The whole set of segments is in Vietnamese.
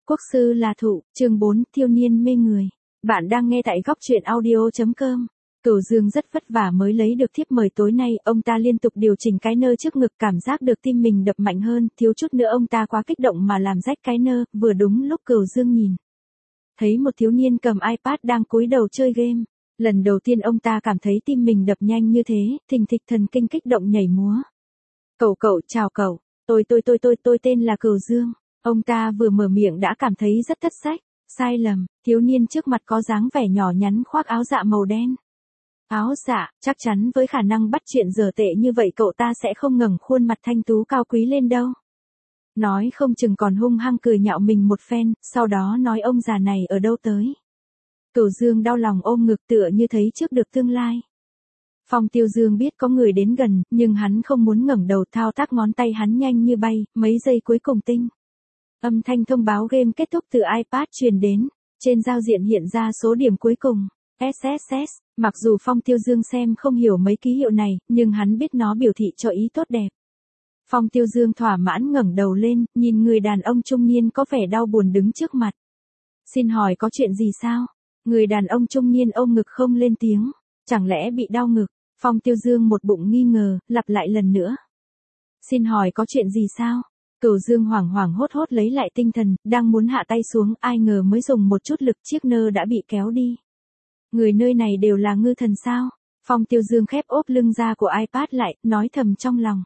Quốc sư là thụ, chương 4, thiếu niên mê người. Bạn đang nghe tại góc truyện audio.com. Cửu Dương rất vất vả mới lấy được thiếp mời tối nay, ông ta liên tục điều chỉnh cái nơ trước ngực, cảm giác được tim mình đập mạnh hơn, thiếu chút nữa ông ta quá kích động mà làm rách cái nơ, vừa đúng lúc Cửu Dương nhìn. Thấy một thiếu niên cầm iPad đang cúi đầu chơi game. Lần đầu tiên ông ta cảm thấy tim mình đập nhanh như thế, thình thịch thần kinh kích động nhảy múa. Cậu, chào cậu, tôi tên là Cửu Dương. Ông ta vừa mở miệng đã cảm thấy rất thất sách, sai lầm, thiếu niên trước mặt có dáng vẻ nhỏ nhắn khoác áo dạ màu đen. Áo dạ, chắc chắn với khả năng bắt chuyện dở tệ như vậy cậu ta sẽ không ngẩng khuôn mặt thanh tú cao quý lên đâu. Nói không chừng còn hung hăng cười nhạo mình một phen, sau đó nói ông già này ở đâu tới. Cửu Dương đau lòng ôm ngực tựa như thấy trước được tương lai. Phong Tiêu Dương biết có người đến gần, nhưng hắn không muốn ngẩng đầu, thao tác ngón tay hắn nhanh như bay, mấy giây cuối cùng tinh. Âm thanh thông báo game kết thúc từ iPad truyền đến, trên giao diện hiện ra số điểm cuối cùng, SSS, mặc dù Phong Tiêu Dương xem không hiểu mấy ký hiệu này, nhưng hắn biết nó biểu thị cho ý tốt đẹp. Phong Tiêu Dương thỏa mãn ngẩng đầu lên, nhìn người đàn ông trung niên có vẻ đau buồn đứng trước mặt. Xin hỏi có chuyện gì sao? Người đàn ông trung niên ôm ngực không lên tiếng, chẳng lẽ bị đau ngực? Phong Tiêu Dương một bụng nghi ngờ, lặp lại lần nữa. Xin hỏi có chuyện gì sao? Cửu Dương hoảng hoảng hốt hốt lấy lại tinh thần, đang muốn hạ tay xuống, ai ngờ mới dùng một chút lực chiếc nơ đã bị kéo đi. Người nơi này đều là ngư thần sao? Phong Tiêu Dương khép ốp lưng ra của iPad lại, nói thầm trong lòng.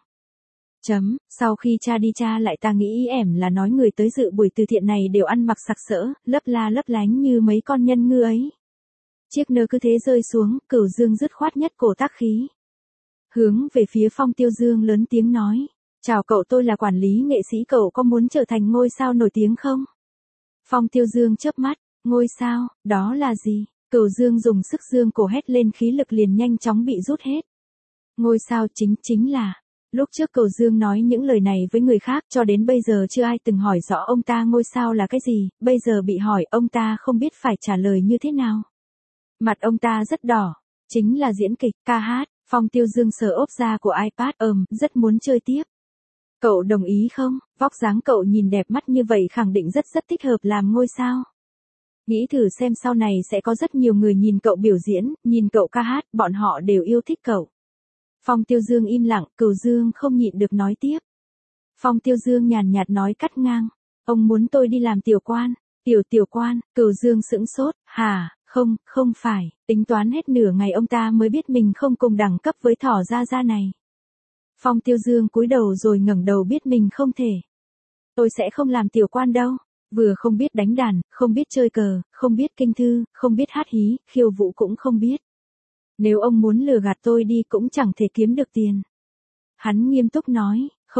Sau khi cha đi cha lại ta nghĩ ý ẻm là nói người tới dự buổi từ thiện này đều ăn mặc sặc sỡ, lấp la lấp lánh như mấy con nhân ngư ấy. Chiếc nơ cứ thế rơi xuống, Cửu Dương dứt khoát nhất cổ tác khí. Hướng về phía Phong Tiêu Dương lớn tiếng nói. Chào cậu, tôi là quản lý nghệ sĩ, cậu có muốn trở thành ngôi sao nổi tiếng không? Phong Tiêu Dương chớp mắt, ngôi sao, đó là gì? Cửu Dương dùng sức dương cổ hét lên, khí lực liền nhanh chóng bị rút hết. Ngôi sao chính là, lúc trước Cửu Dương nói những lời này với người khác, cho đến bây giờ chưa ai từng hỏi rõ ông ta ngôi sao là cái gì, bây giờ bị hỏi ông ta không biết phải trả lời như thế nào. Mặt ông ta rất đỏ, chính là diễn kịch, ca hát. Phong Tiêu Dương sờ ốp da của iPad, rất muốn chơi tiếp. Cậu đồng ý không? Vóc dáng cậu nhìn đẹp mắt như vậy khẳng định rất thích hợp làm ngôi sao. Nghĩ thử xem sau này sẽ có rất nhiều người nhìn cậu biểu diễn, nhìn cậu ca hát, bọn họ đều yêu thích cậu. Phong Tiêu Dương im lặng, Cửu Dương không nhịn được nói tiếp. Phong Tiêu Dương nhàn nhạt nói cắt ngang. Ông muốn tôi đi làm tiểu quan. Tiểu quan, Cửu Dương sững sốt, hả? Không phải, tính toán hết nửa ngày ông ta mới biết mình không cùng đẳng cấp với Thỏ Gia này. Phong Tiêu Dương cúi đầu rồi ngẩng đầu biết mình không thể. Tôi sẽ không làm tiểu quan đâu, vừa không biết đánh đàn, không biết chơi cờ, không biết kinh thư, không biết hát hí, khiêu vũ cũng không biết. Nếu ông muốn lừa gạt tôi đi cũng chẳng thể kiếm được tiền. Hắn nghiêm túc nói,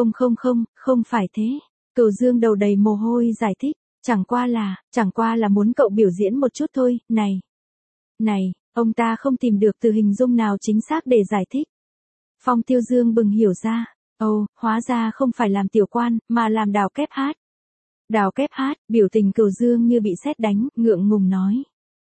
không phải thế. Cửu Dương đầu đầy mồ hôi giải thích, chẳng qua là muốn cậu biểu diễn một chút thôi, này, ông ta không tìm được từ hình dung nào chính xác để giải thích. Phong Tiêu Dương bừng hiểu ra, hóa ra không phải làm tiểu quan, mà làm đào kép hát. Đào kép hát, biểu tình Cửu Dương như bị sét đánh, ngượng ngùng nói.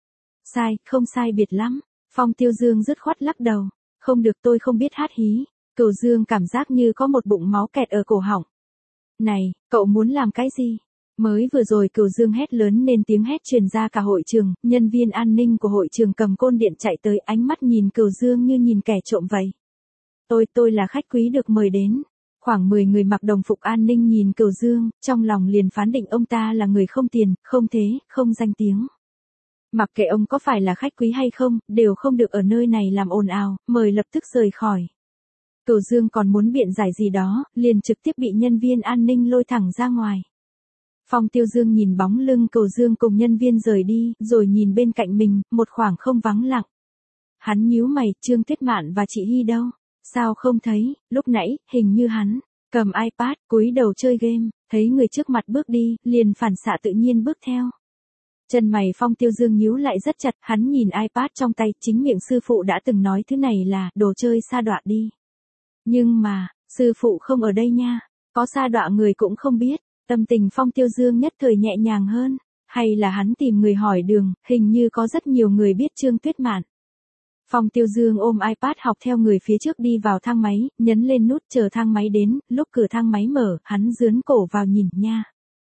Không sai biệt lắm. Phong Tiêu Dương dứt khoát lắc đầu, không được, tôi không biết hát hí. Cửu Dương cảm giác như có một bụng máu kẹt ở cổ họng. Này, cậu muốn làm cái gì? Mới vừa rồi Cửu Dương hét lớn nên tiếng hét truyền ra cả hội trường, nhân viên an ninh của hội trường cầm côn điện chạy tới, ánh mắt nhìn Cửu Dương như nhìn kẻ trộm vậy. Tôi là khách quý được mời đến. Khoảng 10 người mặc đồng phục an ninh nhìn Cửu Dương, trong lòng liền phán định ông ta là người không tiền, không thế, không danh tiếng. Mặc kệ ông có phải là khách quý hay không, đều không được ở nơi này làm ồn ào, mời lập tức rời khỏi. Cửu Dương còn muốn biện giải gì đó, liền trực tiếp bị nhân viên an ninh lôi thẳng ra ngoài. Phong Tiêu Dương nhìn bóng lưng Cửu Dương cùng nhân viên rời đi, rồi nhìn bên cạnh mình, một khoảng không vắng lặng. Hắn nhíu mày, Trương Tuyết Mạn và chị Hy đâu? Sao không thấy? Lúc nãy, hình như hắn cầm iPad, cúi đầu chơi game, thấy người trước mặt bước đi, liền phản xạ tự nhiên bước theo. Chân mày Phong Tiêu Dương nhíu lại rất chặt, hắn nhìn iPad trong tay, chính miệng sư phụ đã từng nói thứ này là đồ chơi sa đọa đi. Nhưng mà, sư phụ không ở đây nha, có sa đọa người cũng không biết. Tâm tình Phong Tiêu Dương nhất thời nhẹ nhàng hơn, hay là hắn tìm người hỏi đường, hình như có rất nhiều người biết Trương Tuyết Mạn. Phong Tiêu Dương ôm iPad học theo người phía trước đi vào thang máy, nhấn lên nút chờ thang máy đến, lúc cửa thang máy mở, hắn dướn cổ vào nhìn nha.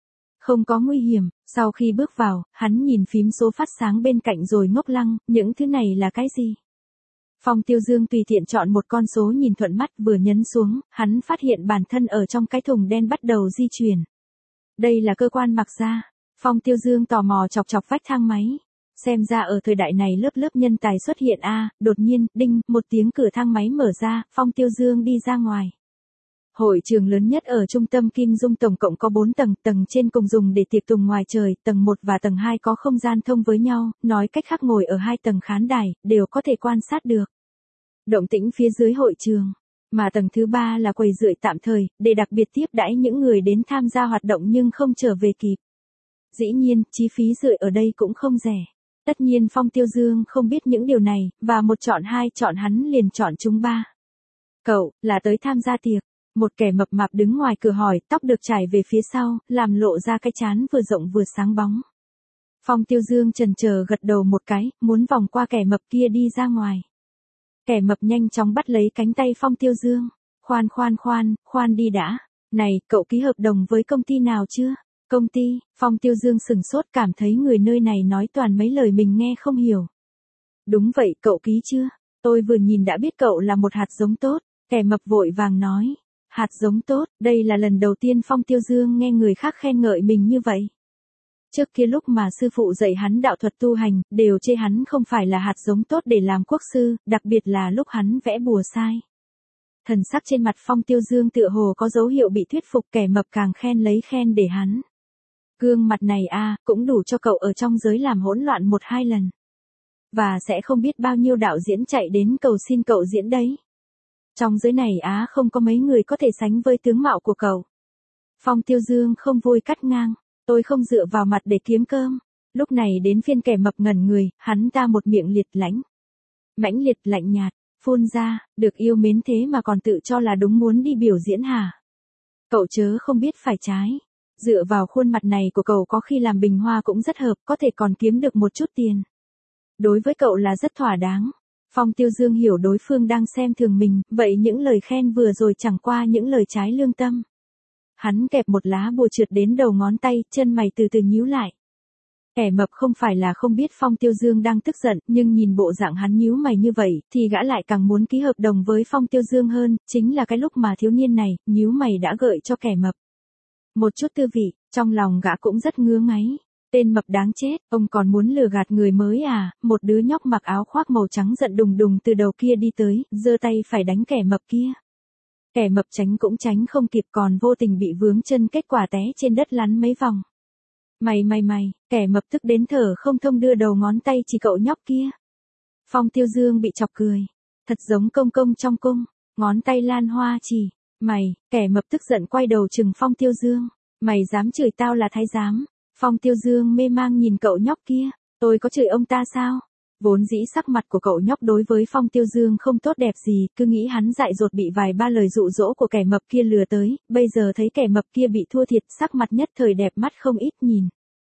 Không có nguy hiểm, sau khi bước vào, hắn nhìn phím số phát sáng bên cạnh rồi ngốc lăng, những thứ này là cái gì? Phong Tiêu Dương tùy tiện chọn một con số nhìn thuận mắt vừa nhấn xuống, hắn phát hiện bản thân ở trong cái thùng đen bắt đầu di chuyển. Đây là cơ quan mặc ra. Phong Tiêu Dương tò mò chọc chọc vách thang máy. Xem ra ở thời đại này lớp lớp nhân tài xuất hiện đột nhiên, đinh, một tiếng cửa thang máy mở ra, Phong Tiêu Dương đi ra ngoài. Hội trường lớn nhất ở trung tâm Kim Dung tổng cộng có 4 tầng, tầng trên cùng dùng để tiệc tùng ngoài trời, tầng 1 và tầng 2 có không gian thông với nhau, nói cách khác ngồi ở 2 tầng khán đài, đều có thể quan sát được động tĩnh phía dưới hội trường. Mà tầng thứ 3 là quầy rượi tạm thời, để đặc biệt tiếp đãi những người đến tham gia hoạt động nhưng không trở về kịp. Dĩ nhiên, chi phí rượi ở đây cũng không rẻ. Tất nhiên Phong Tiêu Dương không biết những điều này, và một chọn hai chọn hắn liền chọn chúng ba. Cậu, là tới tham gia tiệc. Một kẻ mập mạp đứng ngoài cửa hỏi, tóc được trải về phía sau, làm lộ ra cái trán vừa rộng vừa sáng bóng. Phong Tiêu Dương chần chờ gật đầu một cái, muốn vòng qua kẻ mập kia đi ra ngoài. Kẻ mập nhanh chóng bắt lấy cánh tay Phong Tiêu Dương. Khoan đi đã. Này, cậu ký hợp đồng với công ty nào chưa? Công ty, Phong Tiêu Dương sửng sốt cảm thấy người nơi này nói toàn mấy lời mình nghe không hiểu. Đúng vậy, cậu ký chưa? Tôi vừa nhìn đã biết cậu là một hạt giống tốt. Kẻ mập vội vàng nói. Hạt giống tốt, đây là lần đầu tiên Phong Tiêu Dương nghe người khác khen ngợi mình như vậy. Trước kia lúc mà sư phụ dạy hắn đạo thuật tu hành, đều chê hắn không phải là hạt giống tốt để làm quốc sư, đặc biệt là lúc hắn vẽ bùa sai. Thần sắc trên mặt Phong Tiêu Dương tựa hồ có dấu hiệu bị thuyết phục, kẻ mập càng khen lấy khen để hắn. Gương mặt này cũng đủ cho cậu ở trong giới làm hỗn loạn 1-2 lần. Và sẽ không biết bao nhiêu đạo diễn chạy đến cầu xin cậu diễn đấy. Trong giới này không có mấy người có thể sánh với tướng mạo của cậu. Phong Tiêu Dương không vui cắt ngang. Tôi không dựa vào mặt để kiếm cơm. Lúc này đến phiên kẻ mập ngẩn người, hắn ta một miệng liệt lãnh. Mãnh liệt lạnh nhạt, phun ra, được yêu mến thế mà còn tự cho là đúng muốn đi biểu diễn hả? Cậu chớ không biết phải trái. Dựa vào khuôn mặt này của cậu có khi làm bình hoa cũng rất hợp, có thể còn kiếm được một chút tiền. Đối với cậu là rất thỏa đáng. Phong Tiêu Dương hiểu đối phương đang xem thường mình, vậy những lời khen vừa rồi chẳng qua những lời trái lương tâm. Hắn kẹp một lá bùa trượt đến đầu ngón tay, chân mày từ từ nhíu lại. Kẻ mập không phải là không biết Phong Tiêu Dương đang tức giận, nhưng nhìn bộ dạng hắn nhíu mày như vậy, thì gã lại càng muốn ký hợp đồng với Phong Tiêu Dương hơn, chính là cái lúc mà thiếu niên này, nhíu mày đã gợi cho kẻ mập một chút tư vị, trong lòng gã cũng rất ngứa ngáy. Tên mập đáng chết, ông còn muốn lừa gạt người mới một đứa nhóc mặc áo khoác màu trắng giận đùng đùng từ đầu kia đi tới, giơ tay phải đánh kẻ mập kia. Kẻ mập tránh cũng tránh không kịp còn vô tình bị vướng chân, kết quả té trên đất lăn mấy vòng. Mày, kẻ mập tức đến thở không thông đưa đầu ngón tay chỉ cậu nhóc kia. Phong Tiêu Dương bị chọc cười. Thật giống công công trong cung, ngón tay lan hoa chỉ. Mày, kẻ mập tức giận quay đầu trừng Phong Tiêu Dương. Mày dám chửi tao là thái giám. Phong Tiêu Dương mê mang nhìn cậu nhóc kia. Tôi có chửi ông ta sao? Vốn dĩ sắc mặt của cậu nhóc đối với Phong Tiêu Dương không tốt đẹp gì, cứ nghĩ hắn dại dột bị vài ba lời dụ dỗ của kẻ mập kia lừa tới, bây giờ thấy kẻ mập kia bị thua thiệt, sắc mặt nhất thời đẹp mắt không ít nhìn.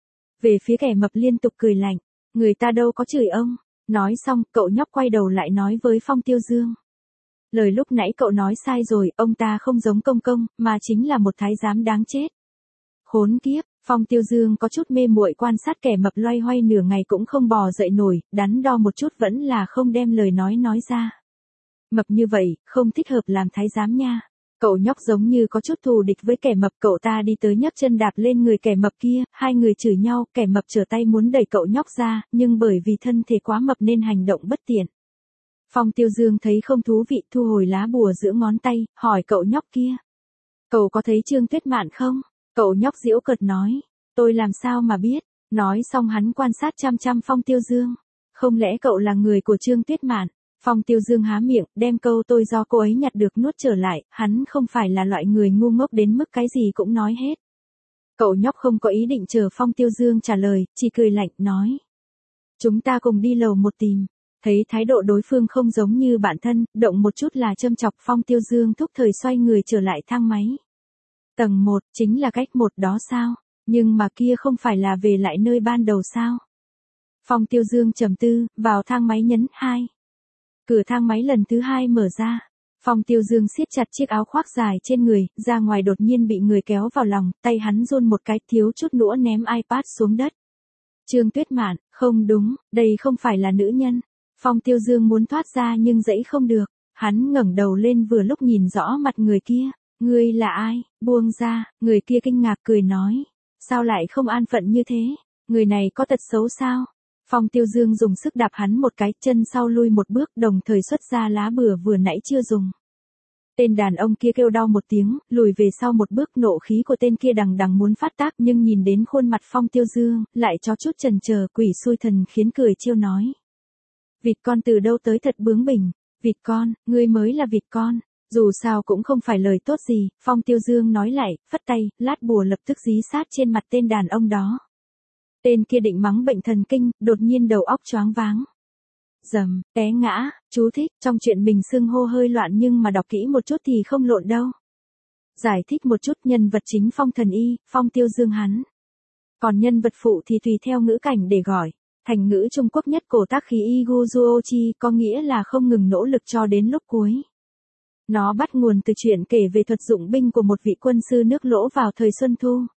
Về phía kẻ mập liên tục cười lạnh, người ta đâu có chửi ông. Nói xong, cậu nhóc quay đầu lại nói với Phong Tiêu Dương. Lời lúc nãy cậu nói sai rồi, ông ta không giống công công, mà chính là một thái giám đáng chết. Khốn kiếp. Phong Tiêu Dương có chút mê muội quan sát kẻ mập loay hoay nửa ngày cũng không bò dậy nổi, đắn đo một chút vẫn là không đem lời nói ra. Mập như vậy, không thích hợp làm thái giám nha. Cậu nhóc giống như có chút thù địch với kẻ mập, cậu ta đi tới nhấc chân đạp lên người kẻ mập kia, hai người chửi nhau, kẻ mập trở tay muốn đẩy cậu nhóc ra, nhưng bởi vì thân thể quá mập nên hành động bất tiện. Phong Tiêu Dương thấy không thú vị, thu hồi lá bùa giữa ngón tay, hỏi cậu nhóc kia. Cậu có thấy Trương Tuyết Mạn không? Cậu nhóc giễu cợt nói, tôi làm sao mà biết, nói xong hắn quan sát chăm chăm Phong Tiêu Dương. Không lẽ cậu là người của Trương Tuyết Mạn? Phong Tiêu Dương há miệng, đem câu tôi do cô ấy nhặt được nuốt trở lại, hắn không phải là loại người ngu ngốc đến mức cái gì cũng nói hết. Cậu nhóc không có ý định chờ Phong Tiêu Dương trả lời, chỉ cười lạnh, nói. Chúng ta cùng đi lầu 1 tìm. Thấy thái độ đối phương không giống như bạn thân, động một chút là châm chọc, Phong Tiêu Dương thúc thời xoay người trở lại thang máy. Tầng 1, chính là cách 1 đó sao? Nhưng mà kia không phải là về lại nơi ban đầu sao? Phong Tiêu Dương trầm tư, vào thang máy nhấn 2. Cửa thang máy lần thứ 2 mở ra. Phong Tiêu Dương siết chặt chiếc áo khoác dài trên người, ra ngoài đột nhiên bị người kéo vào lòng, tay hắn run một cái thiếu chút nữa ném iPad xuống đất. Trương Tuyết Mạn, không đúng, đây không phải là nữ nhân. Phong Tiêu Dương muốn thoát ra nhưng dãy không được, hắn ngẩng đầu lên vừa lúc nhìn rõ mặt người kia. Ngươi là ai? Buông ra, người kia kinh ngạc cười nói. Sao lại không an phận như thế? Người này có tật xấu sao? Phong Tiêu Dương dùng sức đạp hắn một cái, chân sau lui một bước, đồng thời xuất ra lá bừa vừa nãy chưa dùng. Tên đàn ông kia kêu đau một tiếng, lùi về sau một bước, nộ khí của tên kia đằng đằng muốn phát tác, nhưng nhìn đến khuôn mặt Phong Tiêu Dương, lại cho chút chần chờ, quỷ xui thần khiến cười trêu nói. Vịt con từ đâu tới thật bướng bỉnh, vịt con, ngươi mới là vịt con. Dù sao cũng không phải lời tốt gì, Phong Tiêu Dương nói lại, phất tay, lát bùa lập tức dí sát trên mặt tên đàn ông đó. Tên kia định mắng bệnh thần kinh, đột nhiên đầu óc choáng váng. Dầm, té ngã, chú thích, trong chuyện mình xưng hô hơi loạn nhưng mà đọc kỹ một chút thì không lộn đâu. Giải thích một chút, nhân vật chính Phong Thần Y, Phong Tiêu Dương hắn. Còn nhân vật phụ thì tùy theo ngữ cảnh để gọi. Thành ngữ Trung Quốc nhất cổ tác khí Iguzuochi có nghĩa là không ngừng nỗ lực cho đến lúc cuối. Nó bắt nguồn từ chuyện kể về thuật dụng binh của một vị quân sư nước Lỗ vào thời Xuân Thu.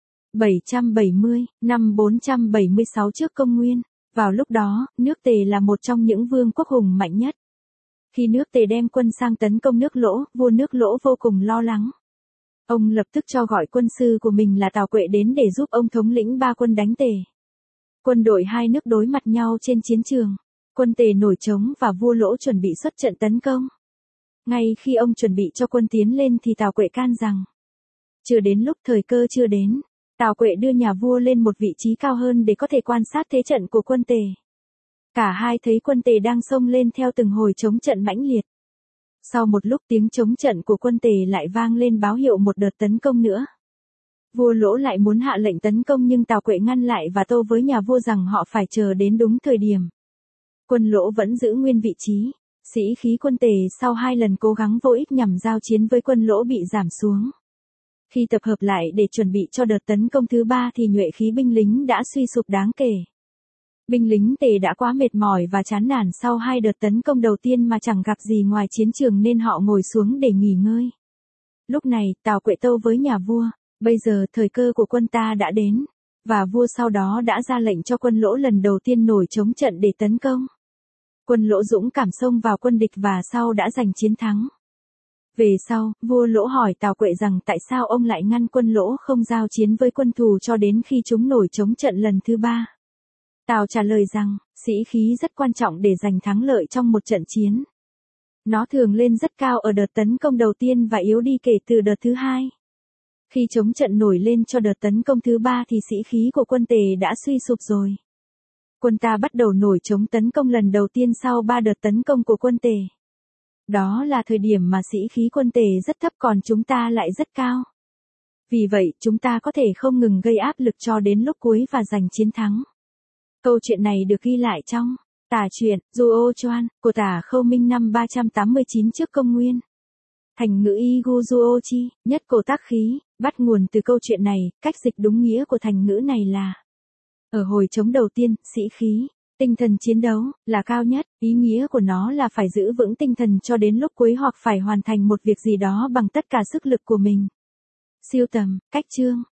770, năm 476 trước công nguyên. Vào lúc đó, nước Tề là một trong những vương quốc hùng mạnh nhất. Khi nước Tề đem quân sang tấn công nước Lỗ, vua nước Lỗ vô cùng lo lắng. Ông lập tức cho gọi quân sư của mình là Tào Quệ đến để giúp ông thống lĩnh 3 quân đánh Tề. Quân đội hai nước đối mặt nhau trên chiến trường. Quân Tề nổi trống và vua Lỗ chuẩn bị xuất trận tấn công. Ngay khi ông chuẩn bị cho quân tiến lên thì Tào Quệ can rằng. Chưa đến lúc, thời cơ chưa đến. Tào Quệ đưa nhà vua lên một vị trí cao hơn để có thể quan sát thế trận của quân Tề. Cả hai thấy quân Tề đang xông lên theo từng hồi chống trận mãnh liệt. Sau một lúc tiếng chống trận của quân Tề lại vang lên báo hiệu một đợt tấn công nữa. Vua Lỗ lại muốn hạ lệnh tấn công nhưng Tào Quệ ngăn lại và tâu với nhà vua rằng họ phải chờ đến đúng thời điểm. Quân Lỗ vẫn giữ nguyên vị trí. Sĩ khí quân Tề sau 2 lần cố gắng vô ích nhằm giao chiến với quân Lỗ bị giảm xuống. Khi tập hợp lại để chuẩn bị cho đợt tấn công thứ 3 thì nhuệ khí binh lính đã suy sụp đáng kể. Binh lính Tề đã quá mệt mỏi và chán nản sau 2 đợt tấn công đầu tiên mà chẳng gặp gì ngoài chiến trường nên họ ngồi xuống để nghỉ ngơi. Lúc này, Tào Quệ tâu với nhà vua, bây giờ thời cơ của quân ta đã đến, và vua sau đó đã ra lệnh cho quân Lỗ lần đầu tiên nổi chống trận để tấn công. Quân Lỗ dũng cảm xông vào quân địch và sau đã giành chiến thắng. Về sau, vua Lỗ hỏi Tào Quệ rằng tại sao ông lại ngăn quân Lỗ không giao chiến với quân thù cho đến khi chúng nổi chống trận lần thứ 3. Tào trả lời rằng, sĩ khí rất quan trọng để giành thắng lợi trong một trận chiến. Nó thường lên rất cao ở đợt tấn công đầu tiên và yếu đi kể từ đợt thứ 2. Khi chống trận nổi lên cho đợt tấn công thứ 3 thì sĩ khí của quân Tề đã suy sụp rồi. Quân ta bắt đầu nổi chống tấn công lần đầu tiên sau 3 đợt tấn công của quân Tề. Đó là thời điểm mà sĩ khí quân Tề rất thấp còn chúng ta lại rất cao. Vì vậy, chúng ta có thể không ngừng gây áp lực cho đến lúc cuối và giành chiến thắng. Câu chuyện này được ghi lại trong Tả truyện Duo Choan của Tả Khâu Minh năm 389 trước công nguyên. Thành ngữ Iguzuochi, nhất cổ tác khí, bắt nguồn từ câu chuyện này, cách dịch đúng nghĩa của thành ngữ này là ở hồi chống đầu tiên, sĩ khí, tinh thần chiến đấu, là cao nhất, ý nghĩa của nó là phải giữ vững tinh thần cho đến lúc cuối hoặc phải hoàn thành một việc gì đó bằng tất cả sức lực của mình. Siêu tầm, cách chương.